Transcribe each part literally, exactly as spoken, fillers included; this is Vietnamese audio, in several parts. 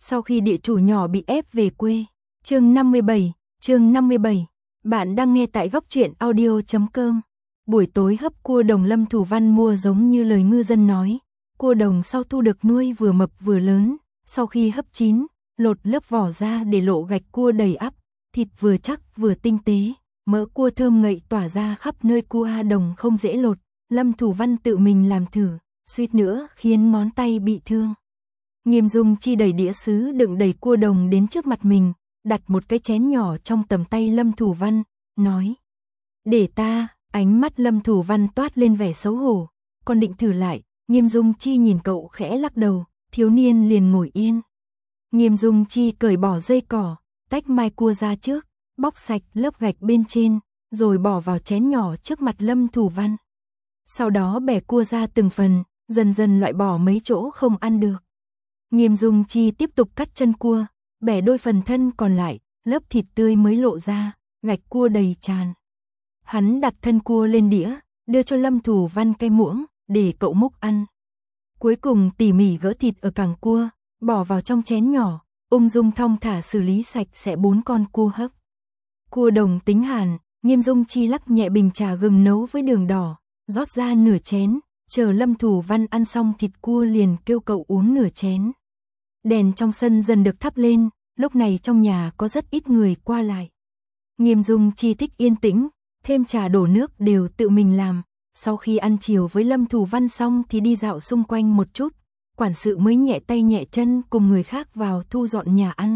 Sau khi địa chủ nhỏ bị ép về quê. Chương năm mươi bảy, chương năm mươi bảy. Bạn đang nghe tại góc truyện audio chấm com. Buổi tối hấp cua đồng Lâm Thủ Văn mua giống như lời ngư dân nói. Cua đồng sau thu được nuôi vừa mập vừa lớn, sau khi hấp chín, lột lớp vỏ ra để lộ gạch cua đầy ắp, thịt vừa chắc vừa tinh tế, mỡ cua thơm ngậy tỏa ra khắp nơi. Cua đồng không dễ lột, Lâm Thủ Văn tự mình làm thử, suýt nữa khiến ngón tay bị thương. Nghiêm Dung Chi đẩy đĩa sứ đựng đầy cua đồng đến trước mặt mình, đặt một cái chén nhỏ trong tầm tay Lâm Thủ Văn, nói: "Để ta." Ánh mắt Lâm Thủ Văn toát lên vẻ xấu hổ, "Con định thử lại." Nghiêm Dung Chi nhìn cậu khẽ lắc đầu, thiếu niên liền ngồi yên. Nghiêm Dung Chi cởi bỏ dây cỏ, tách mai cua ra trước, bóc sạch lớp gạch bên trên, rồi bỏ vào chén nhỏ trước mặt Lâm Thủ Văn. Sau đó bẻ cua ra từng phần, dần dần loại bỏ mấy chỗ không ăn được. Nghiêm Dung Chi tiếp tục cắt chân cua, bẻ đôi phần thân còn lại, lớp thịt tươi mới lộ ra, gạch cua đầy tràn. Hắn đặt thân cua lên đĩa, đưa cho Lâm Thủ Văn cái muỗng, để cậu múc ăn. Cuối cùng tỉ mỉ gỡ thịt ở cẳng cua, bỏ vào trong chén nhỏ, ung dung thong thả xử lý sạch sẽ bốn con cua hấp. Cua đồng tính hàn, Nghiêm Dung Chi lắc nhẹ bình trà gừng nấu với đường đỏ, rót ra nửa chén, chờ Lâm Thủ Văn ăn xong thịt cua liền kêu cậu uống nửa chén. Đèn trong sân dần được thắp lên, lúc này trong nhà có rất ít người qua lại. Nghiêm Dung Chi thích yên tĩnh, thêm trà đổ nước đều tự mình làm. Sau khi ăn chiều với Lâm Thủ Văn xong thì đi dạo xung quanh một chút, quản sự mới nhẹ tay nhẹ chân cùng người khác vào thu dọn nhà ăn.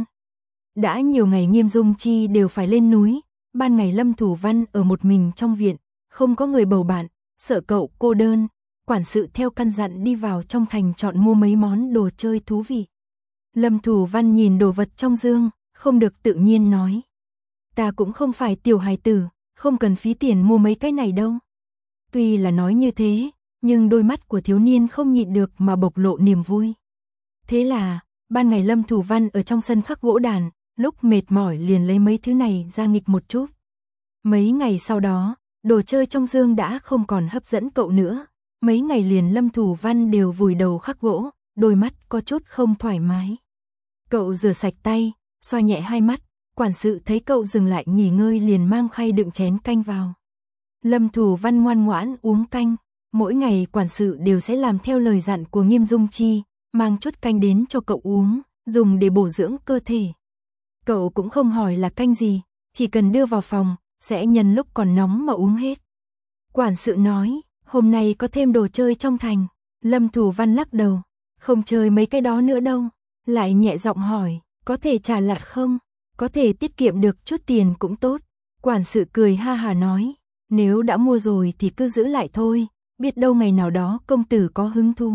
Đã nhiều ngày Nghiêm Dung Chi đều phải lên núi, ban ngày Lâm Thủ Văn ở một mình trong viện, không có người bầu bạn, sợ cậu cô đơn, quản sự theo căn dặn đi vào trong thành chọn mua mấy món đồ chơi thú vị. Lâm Thủ Văn nhìn đồ vật trong dương, không được tự nhiên nói: "Ta cũng không phải tiểu hài tử, không cần phí tiền mua mấy cái này đâu." Tuy là nói như thế, nhưng đôi mắt của thiếu niên không nhịn được mà bộc lộ niềm vui. Thế là, ban ngày Lâm Thủ Văn ở trong sân khắc gỗ đàn, lúc mệt mỏi liền lấy mấy thứ này ra nghịch một chút. Mấy ngày sau đó, đồ chơi trong dương đã không còn hấp dẫn cậu nữa. Mấy ngày liền Lâm Thủ Văn đều vùi đầu khắc gỗ, đôi mắt có chút không thoải mái. Cậu rửa sạch tay, xoa nhẹ hai mắt, quản sự thấy cậu dừng lại nghỉ ngơi liền mang khay đựng chén canh vào. Lâm Thủ Văn ngoan ngoãn uống canh, mỗi ngày quản sự đều sẽ làm theo lời dặn của Nghiêm Dung Chi, mang chút canh đến cho cậu uống, dùng để bổ dưỡng cơ thể. Cậu cũng không hỏi là canh gì, chỉ cần đưa vào phòng, sẽ nhân lúc còn nóng mà uống hết. Quản sự nói: "Hôm nay có thêm đồ chơi trong thành." Lâm Thủ Văn lắc đầu: "Không chơi mấy cái đó nữa đâu." Lại nhẹ giọng hỏi: "Có thể trả lại không? Có thể tiết kiệm được chút tiền cũng tốt." Quản sự cười ha hà nói: "Nếu đã mua rồi thì cứ giữ lại thôi, biết đâu ngày nào đó công tử có hứng thú."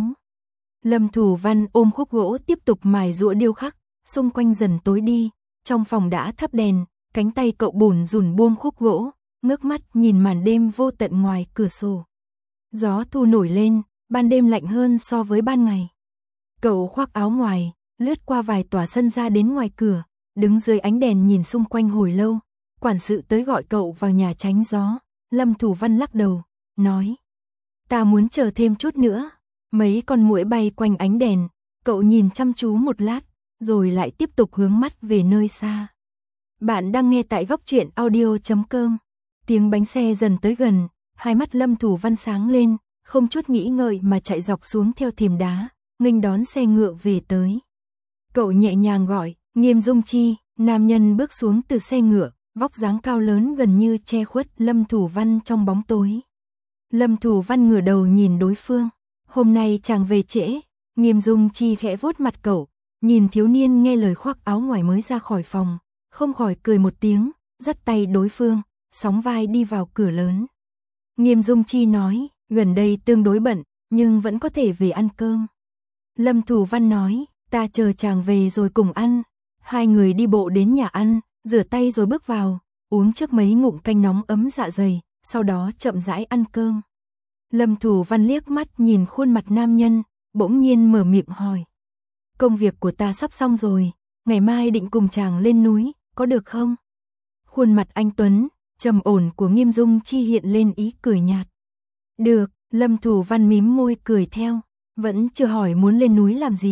Lâm Thủ Văn ôm khúc gỗ tiếp tục mài giũa điêu khắc, xung quanh dần tối đi, trong phòng đã thắp đèn, cánh tay cậu bủn rủn buông khúc gỗ, ngước mắt nhìn màn đêm vô tận ngoài cửa sổ. Gió thu nổi lên, ban đêm lạnh hơn so với ban ngày. Cậu khoác áo ngoài, lướt qua vài tòa sân ra đến ngoài cửa, đứng dưới ánh đèn nhìn xung quanh hồi lâu. Quản sự tới gọi cậu vào nhà tránh gió. Lâm Thủ Văn lắc đầu, nói: "Ta muốn chờ thêm chút nữa." Mấy con muỗi bay quanh ánh đèn, cậu nhìn chăm chú một lát, rồi lại tiếp tục hướng mắt về nơi xa. Bạn đang nghe tại góc truyện audio chấm com. Tiếng bánh xe dần tới gần, hai mắt Lâm Thủ Văn sáng lên, không chút nghĩ ngợi mà chạy dọc xuống theo thềm đá, nghênh đón xe ngựa về tới. Cậu nhẹ nhàng gọi: "Nghiêm Dung Chi." Nam nhân bước xuống từ xe ngựa, vóc dáng cao lớn gần như che khuất Lâm Thủ Văn trong bóng tối. Lâm Thủ Văn ngửa đầu nhìn đối phương: "Hôm nay chàng về trễ." Nghiêm Dung Chi khẽ vuốt mặt cậu, nhìn thiếu niên nghe lời khoác áo ngoài mới ra khỏi phòng, không khỏi cười một tiếng, dắt tay đối phương, sóng vai đi vào cửa lớn. Nghiêm Dung Chi nói: "Gần đây tương đối bận, nhưng vẫn có thể về ăn cơm." Lâm Thủ Văn nói: "Ta chờ chàng về rồi cùng ăn." Hai người đi bộ đến nhà ăn, rửa tay rồi bước vào, uống trước mấy ngụm canh nóng ấm dạ dày, sau đó chậm rãi ăn cơm. Lâm Thủ Văn liếc mắt nhìn khuôn mặt nam nhân, bỗng nhiên mở miệng hỏi: "Công việc của ta sắp xong rồi, ngày mai định cùng chàng lên núi, có được không?" Khuôn mặt anh tuấn, trầm ổn của Nghiêm Dung Chi hiện lên ý cười nhạt. "Được." Lâm Thủ Văn mím môi cười theo, vẫn chưa hỏi muốn lên núi làm gì,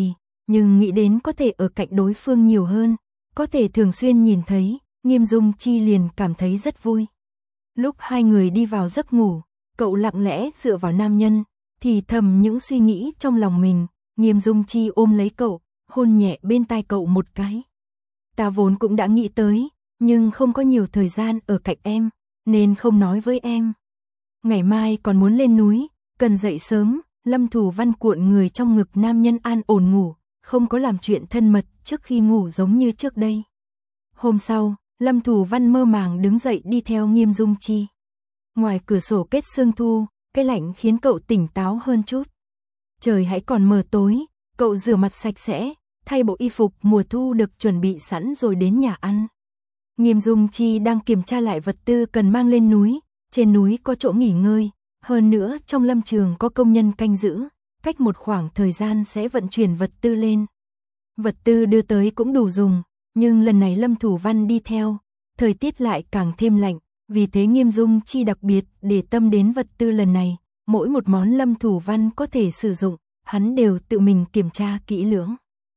nhưng nghĩ đến có thể ở cạnh đối phương nhiều hơn, có thể thường xuyên nhìn thấy, Nghiêm Dung Chi liền cảm thấy rất vui. Lúc hai người đi vào giấc ngủ, cậu lặng lẽ dựa vào nam nhân, thì thầm những suy nghĩ trong lòng mình. Nghiêm Dung Chi ôm lấy cậu, hôn nhẹ bên tai cậu một cái. Ta vốn cũng đã nghĩ tới, nhưng không có nhiều thời gian ở cạnh em, nên không nói với em. Ngày mai còn muốn lên núi, cần dậy sớm. Lâm Thù Văn cuộn người trong ngực nam nhân an ổn ngủ, không có làm chuyện thân mật trước khi ngủ giống như trước đây. Hôm sau, Lâm Thù Văn mơ màng đứng dậy đi theo Nghiêm Dung Chi. Ngoài cửa sổ kết sương thu, cái lạnh khiến cậu tỉnh táo hơn chút. Trời hãy còn mờ tối, cậu rửa mặt sạch sẽ, thay bộ y phục mùa thu được chuẩn bị sẵn rồi đến nhà ăn. Nghiêm Dung Chi đang kiểm tra lại vật tư cần mang lên núi, trên núi có chỗ nghỉ ngơi, hơn nữa trong lâm trường có công nhân canh giữ, cách một khoảng thời gian sẽ vận chuyển vật tư lên. Vật tư đưa tới cũng đủ dùng, nhưng lần này Lâm Thù Văn đi theo, thời tiết lại càng thêm lạnh, vì thế Nghiêm Dung Chi đặc biệt để tâm đến vật tư lần này, mỗi một món Lâm Thù Văn có thể sử dụng, hắn đều tự mình kiểm tra kỹ lưỡng.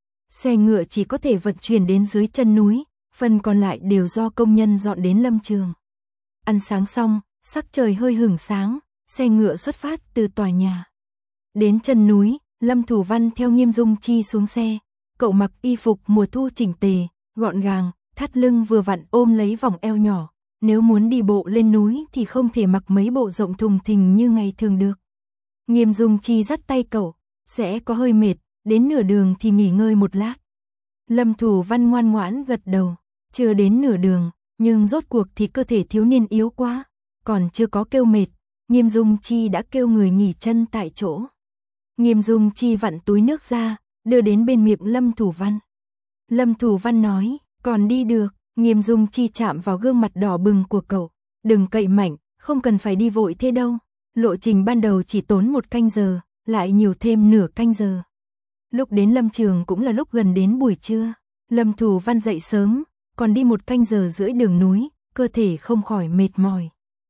Xe ngựa chỉ có thể vận chuyển đến dưới chân núi, phần còn lại đều do công nhân dọn đến lâm trường. Ăn sáng xong, sắc trời hơi hửng sáng, xe ngựa xuất phát từ tòa nhà. Đến chân núi, Lâm Thù Văn theo Nghiêm Dung Chi xuống xe, cậu mặc y phục mùa thu chỉnh tề, gọn gàng, thắt lưng vừa vặn ôm lấy vòng eo nhỏ. Nếu muốn đi bộ lên núi thì không thể mặc mấy bộ rộng thùng thình như ngày thường được. Nghiêm Dung Chi dắt tay cậu, sẽ có hơi mệt, đến nửa đường thì nghỉ ngơi một lát. Lâm Thù Văn ngoan ngoãn gật đầu, chưa đến nửa đường, nhưng rốt cuộc thì cơ thể thiếu niên yếu quá, còn chưa có kêu mệt, Nghiêm Dung Chi đã kêu người nghỉ chân tại chỗ. Nghiêm Dung Chi vặn túi nước ra, đưa đến bên miệng Lâm Thù Văn. Lâm Thù Văn nói, còn đi được. Nghiêm Dung Chi chạm vào gương mặt đỏ bừng của cậu, đừng cậy mạnh, không cần phải đi vội thế đâu. Lộ trình ban đầu chỉ tốn một canh giờ, lại nhiều thêm nửa canh giờ. Lúc đến lâm trường cũng là lúc gần đến buổi trưa. Lâm Thù Văn dậy sớm, còn đi một canh giờ rưỡi đường núi, cơ thể không khỏi mệt mỏi.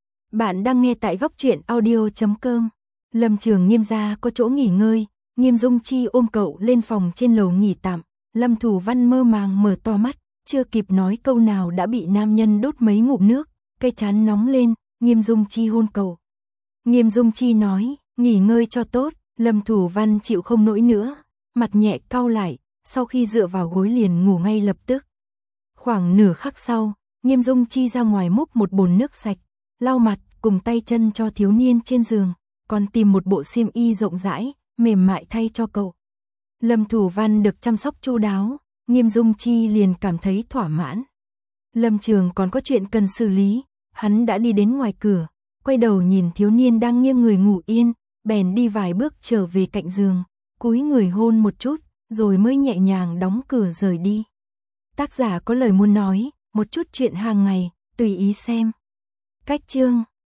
Bạn đang nghe tại góc truyện audio chấm com. Lâm trường Nghiêm gia có chỗ nghỉ ngơi, Nghiêm Dung Chi ôm cậu lên phòng trên lầu nghỉ tạm. Lâm Thù Văn mơ màng mở to mắt, chưa kịp nói câu nào đã bị nam nhân đốt mấy ngụm nước, cái trán nóng lên. Nghiêm Dung Chi hôn cậu. Nghiêm Dung Chi nói, nghỉ ngơi cho tốt. Lâm Thù Văn chịu không nổi nữa, mặt nhẹ cau lại, sau khi dựa vào gối liền ngủ ngay lập tức. Khoảng nửa khắc sau, Nghiêm Dung Chi ra ngoài múc một bồn nước sạch, lau mặt cùng tay chân cho thiếu niên trên giường, còn tìm một bộ xiêm y rộng rãi, mềm mại thay cho cậu. Lâm Thù Văn được chăm sóc chu đáo, Nghiêm Dung Chi liền cảm thấy thỏa mãn. Lâm trường còn có chuyện cần xử lý, hắn đã đi đến ngoài cửa, quay đầu nhìn thiếu niên đang nghiêng người ngủ yên, bèn đi vài bước trở về cạnh giường, cúi người hôn một chút, rồi mới nhẹ nhàng đóng cửa rời đi. Tác giả có lời muốn nói, một chút chuyện hàng ngày, tùy ý xem. Cách chương